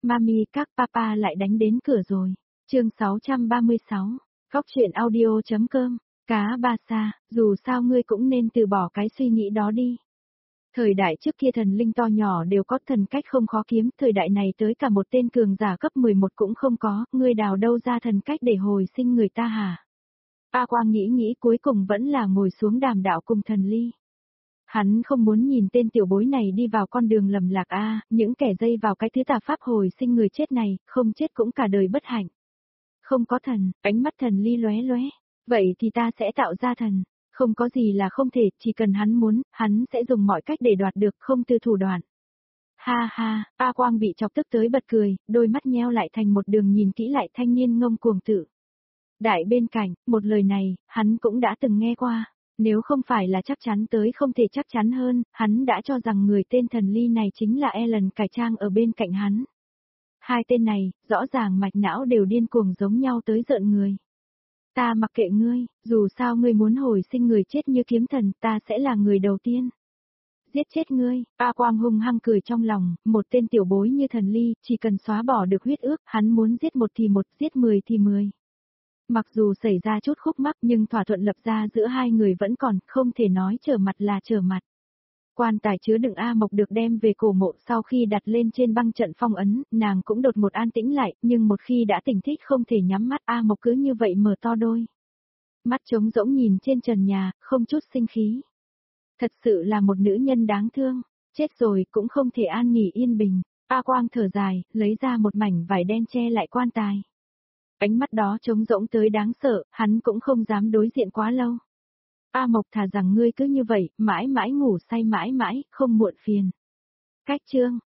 Mami các papa lại đánh đến cửa rồi. Chương 636. Góc truyện audio.com. Cá ba sa, dù sao ngươi cũng nên từ bỏ cái suy nghĩ đó đi. Thời đại trước kia thần linh to nhỏ đều có thần cách không khó kiếm, thời đại này tới cả một tên cường giả cấp 11 cũng không có, ngươi đào đâu ra thần cách để hồi sinh người ta hả? A Quang nghĩ cuối cùng vẫn là ngồi xuống đàm đạo cùng thần ly. Hắn không muốn nhìn tên tiểu bối này đi vào con đường lầm lạc những kẻ dây vào cái thứ tà pháp hồi sinh người chết này, không chết cũng cả đời bất hạnh. Không có thần, ánh mắt thần ly lóe lóe, vậy thì ta sẽ tạo ra thần, không có gì là không thể, chỉ cần hắn muốn, hắn sẽ dùng mọi cách để đoạt được, không từ thủ đoạn. Ha ha, A Quang bị chọc tức tới bật cười, đôi mắt nheo lại thành một đường nhìn kỹ lại thanh niên ngông cuồng tự. Đại bên cạnh, một lời này, hắn cũng đã từng nghe qua. Nếu không phải là chắc chắn tới không thể chắc chắn hơn, hắn đã cho rằng người tên thần ly này chính là Ellen cải trang ở bên cạnh hắn. Hai tên này, rõ ràng mạch não đều điên cuồng giống nhau tới rợn người. Ta mặc kệ ngươi, dù sao ngươi muốn hồi sinh người chết như kiếm thần, ta sẽ là người đầu tiên. Giết chết ngươi, A Quang hung hăng cười trong lòng, một tên tiểu bối như thần ly, chỉ cần xóa bỏ được huyết ước, hắn muốn giết một thì một, giết 10 thì 10. Mặc dù xảy ra chút khúc mắc nhưng thỏa thuận lập ra giữa hai người vẫn còn, không thể nói trở mặt là trở mặt. Quan tài chứa đựng A Mộc được đem về cổ mộ sau khi đặt lên trên băng trận phong ấn, nàng cũng đột một an tĩnh lại, nhưng một khi đã tỉnh thích không thể nhắm mắt, A Mộc cứ như vậy mở to đôi. Mắt trống rỗng nhìn trên trần nhà, không chút sinh khí. Thật sự là một nữ nhân đáng thương, chết rồi cũng không thể an nghỉ yên bình. A Quang thở dài, lấy ra một mảnh vải đen che lại quan tài. Ánh mắt đó trống rỗng tới đáng sợ, hắn cũng không dám đối diện quá lâu. A Mộc thà rằng ngươi cứ như vậy, mãi mãi ngủ say mãi mãi, không muộn phiền. Cách chương,